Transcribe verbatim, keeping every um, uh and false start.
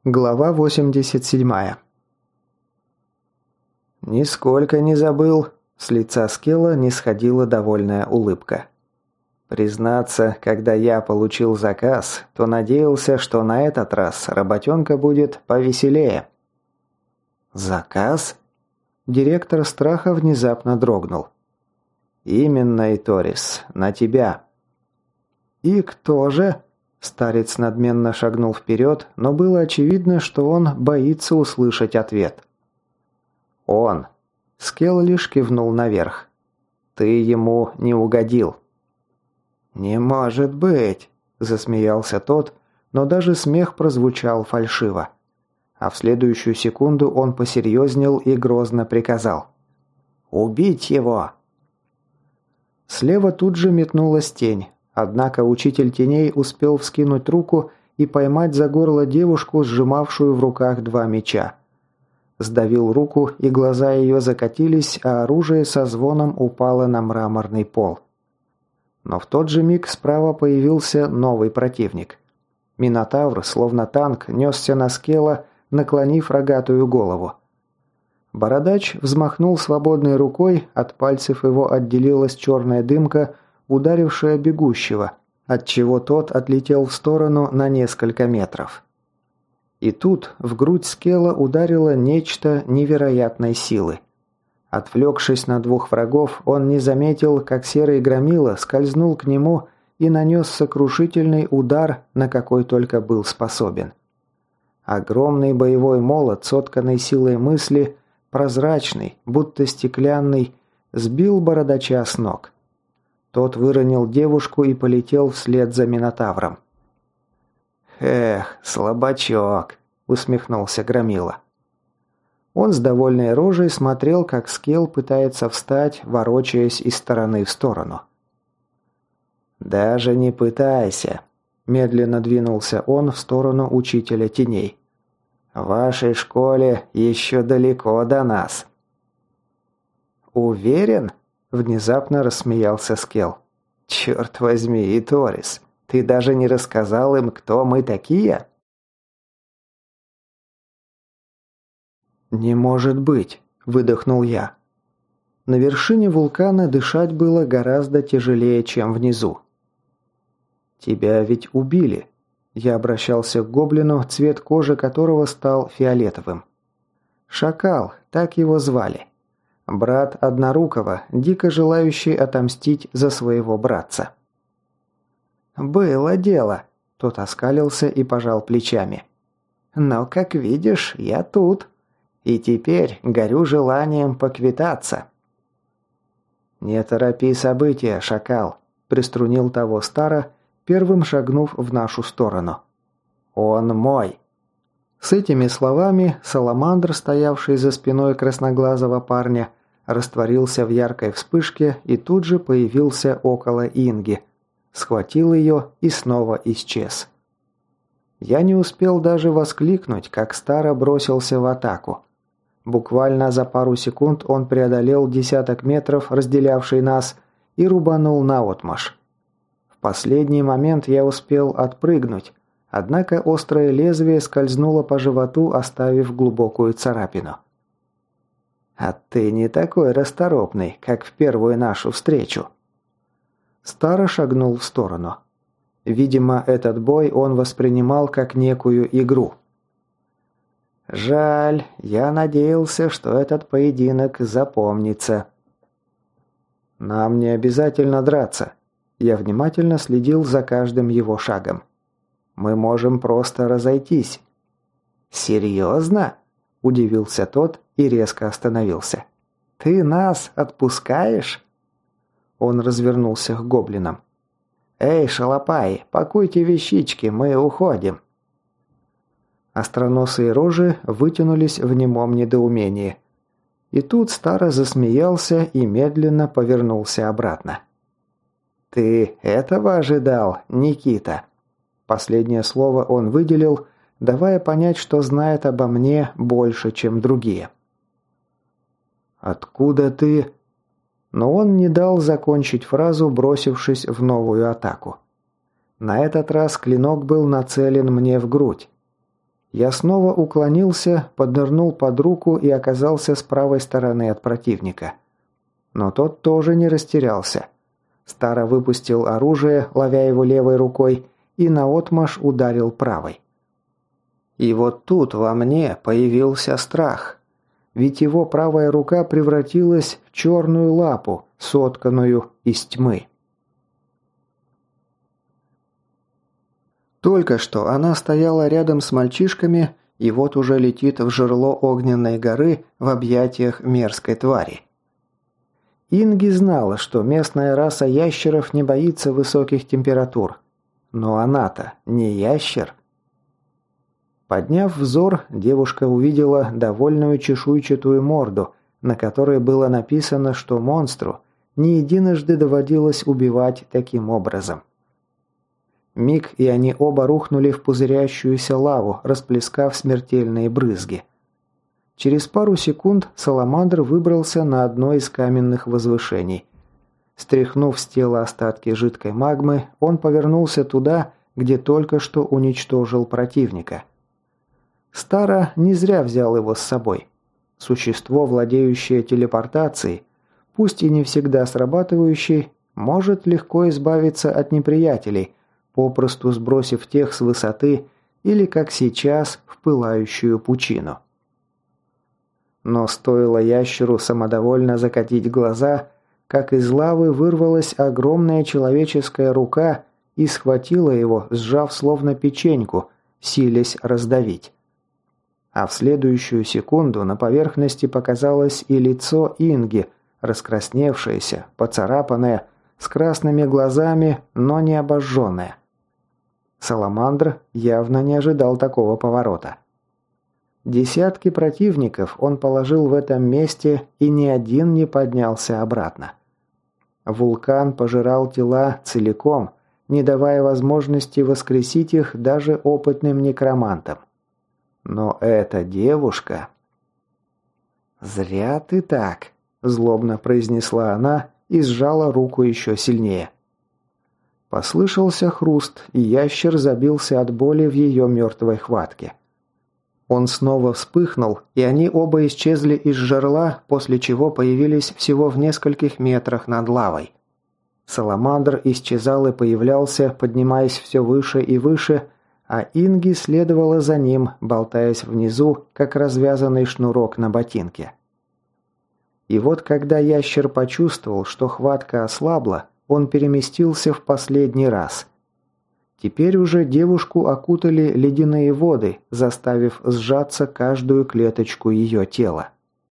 Глава восемьдесят семь. «Нисколько не забыл», – с лица Скелла не сходила довольная улыбка. «Признаться, когда я получил заказ, то надеялся, что на этот раз работенка будет повеселее». «Заказ?» Директор страха внезапно дрогнул. «Именно, Иторис, на тебя». «И кто же?» Старец надменно шагнул вперед, но было очевидно, что он боится услышать ответ. «Он». Скелл лишь кивнул наверх. «Ты ему не угодил». «Не может быть», – засмеялся тот, но даже смех прозвучал фальшиво. А в следующую секунду он посерьезнел и грозно приказал. «Убить его!» Слева тут же метнулась тень. Однако учитель теней успел вскинуть руку и поймать за горло девушку, сжимавшую в руках два меча. Сдавил руку, и глаза ее закатились, а оружие со звоном упало на мраморный пол. Но в тот же миг справа появился новый противник. Минотавр, словно танк, несся на Скелла, наклонив рогатую голову. Бородач взмахнул свободной рукой, от пальцев его отделилась черная дымка, ударившая бегущего, отчего тот отлетел в сторону на несколько метров. И тут в грудь Скелла ударило нечто невероятной силы. Отвлекшись на двух врагов, он не заметил, как серый громила скользнул к нему и нанес сокрушительный удар, на какой только был способен. Огромный боевой молот, сотканный силой мысли, прозрачный, будто стеклянный, сбил бородача с ног. Тот выронил девушку и полетел вслед за Минотавром. «Эх, слабачок!» – усмехнулся Громила. Он с довольной рожей смотрел, как Скелл пытается встать, ворочаясь из стороны в сторону. «Даже не пытайся!» – медленно двинулся он в сторону учителя теней. «В вашей школе еще далеко до нас». «Уверен?» Внезапно рассмеялся Скелл. «Черт возьми, Иторис, ты даже не рассказал им, кто мы такие?» «Не может быть», – выдохнул я. На вершине вулкана дышать было гораздо тяжелее, чем внизу. «Тебя ведь убили», – я обращался к гоблину, цвет кожи которого стал фиолетовым. «Шакал, так его звали». Брат Однорукого, дико желающий отомстить за своего братца. «Было дело», – тот оскалился и пожал плечами. «Но, как видишь, я тут. И теперь горю желанием поквитаться». «Не торопи события, шакал», – приструнил того Стара, первым шагнув в нашу сторону. «Он мой». С этими словами Саламандр, стоявший за спиной красноглазого парня, растворился в яркой вспышке и тут же появился около Инги, схватил ее и снова исчез. Я не успел даже воскликнуть, как Стара бросился в атаку. Буквально за пару секунд он преодолел десяток метров, разделявший нас, и рубанул наотмашь. В последний момент я успел отпрыгнуть, однако острое лезвие скользнуло по животу, оставив глубокую царапину. «А ты не такой расторопный, как в первую нашу встречу». Стара шагнул в сторону. Видимо, этот бой он воспринимал как некую игру. «Жаль, я надеялся, что этот поединок запомнится». «Нам не обязательно драться». Я внимательно следил за каждым его шагом. «Мы можем просто разойтись». «Серьезно?» – удивился тот и резко остановился. «Ты нас отпускаешь?» Он развернулся к гоблинам. «Эй, шалопаи, пакуйте вещички, мы уходим». Остроносые рожи вытянулись в немом недоумении. И тут Стара засмеялся и медленно повернулся обратно. «Ты этого ожидал, Никита?» Последнее слово он выделил, давая понять, что знает обо мне больше, чем другие. «Откуда ты?» Но он не дал закончить фразу, бросившись в новую атаку. На этот раз клинок был нацелен мне в грудь. Я снова уклонился, поднырнул под руку и оказался с правой стороны от противника. Но тот тоже не растерялся. Стара выпустил оружие, ловя его левой рукой, и наотмашь ударил правой. И вот тут во мне появился страх. Ведь его правая рука превратилась в черную лапу, сотканную из тьмы. Только что она стояла рядом с мальчишками, и вот уже летит в жерло огненной горы в объятиях мерзкой твари. Инги знала, что местная раса ящеров не боится высоких температур. Но она-то не ящер. Подняв взор, девушка увидела довольную чешуйчатую морду, на которой было написано, что монстру не единожды доводилось убивать таким образом. Миг, и они оба рухнули в пузырящуюся лаву, расплескав смертельные брызги. Через пару секунд Саламандр выбрался на одно из каменных возвышений. Стряхнув с тела остатки жидкой магмы, он повернулся туда, где только что уничтожил противника. Стара не зря взял его с собой. Существо, владеющее телепортацией, пусть и не всегда срабатывающей, может легко избавиться от неприятелей, попросту сбросив тех с высоты или, как сейчас, в пылающую пучину. Но стоило ящеру самодовольно закатить глаза, как из лавы вырвалась огромная человеческая рука и схватила его, сжав словно печеньку, силясь раздавить. А в следующую секунду на поверхности показалось и лицо Инги, раскрасневшееся, поцарапанное, с красными глазами, но не обожженное. Саламандр явно не ожидал такого поворота. Десятки противников он положил в этом месте, и ни один не поднялся обратно. Вулкан пожирал тела целиком, не давая возможности воскресить их даже опытным некромантам. Но эта девушка... «Зря ты так», – злобно произнесла она и сжала руку еще сильнее. Послышался хруст, и ящер забился от боли в ее мертвой хватке. Он снова вспыхнул, и они оба исчезли из жерла, после чего появились всего в нескольких метрах над лавой. Саламандр исчезал и появлялся, поднимаясь все выше и выше, а Инги следовала за ним, болтаясь внизу, как развязанный шнурок на ботинке. И вот когда ящер почувствовал, что хватка ослабла, он переместился в последний раз. Теперь уже девушку окутали ледяные воды, заставив сжаться каждую клеточку ее тела.